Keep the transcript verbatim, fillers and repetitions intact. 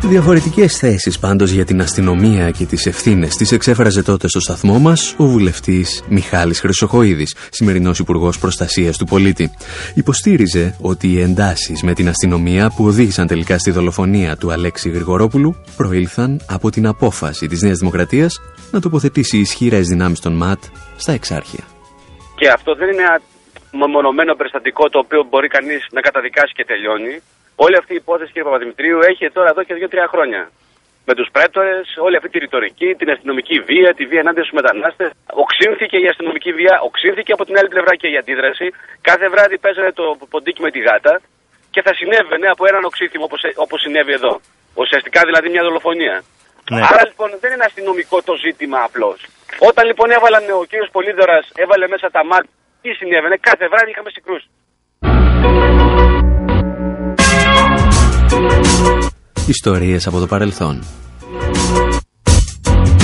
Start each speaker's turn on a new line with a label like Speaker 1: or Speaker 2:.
Speaker 1: Διαφορετικές θέσεις πάντως για την αστυνομία και τις ευθύνες της εξέφραζε τότε στο σταθμό μας ο βουλευτής Μιχάλης Χρυσοχοΐδης, σημερινός Υπουργός Προστασίας του Πολίτη. Υποστήριζε ότι οι εντάσεις με την αστυνομία που οδήγησαν τελικά στη δολοφονία του Αλέξη Γρηγορόπουλου προήλθαν από την απόφαση της Νέας Δημοκρατίας να τοποθετήσει ισχυρές δυνάμεις των ΜΑΤ στα Εξάρχεια.
Speaker 2: Και αυτό δεν είναι ένα μεμονωμένο περιστατικό το οποίο μπορεί κανείς να καταδικάσει και τελειώνει. Όλη αυτή η υπόθεση, κύριε Παπαδημητρίου, έχει τώρα εδώ και δύο-τρία χρόνια. Με τους πρέτορες, όλη αυτή τη ρητορική, την αστυνομική βία, τη βία ενάντια στους μετανάστες. Οξύνθηκε η αστυνομική βία, οξύνθηκε από την άλλη πλευρά και η αντίδραση. Κάθε βράδυ παίζανε το ποντίκι με τη γάτα και θα συνέβαινε από έναν οξύθυμο όπως, όπως συνέβη εδώ. Ουσιαστικά δηλαδή μια δολοφονία. Ναι. Άρα λοιπόν δεν είναι αστυνομικό το ζήτημα απλώς. Όταν λοιπόν έβαλαν ο κύριος Πολύδωρας, έβαλε μέσα τα ΜΑΤ, τι συνέβαινε, κάθε βράδυ είχαμε συγκρούσεις.
Speaker 1: Ιστορίες από το παρελθόν.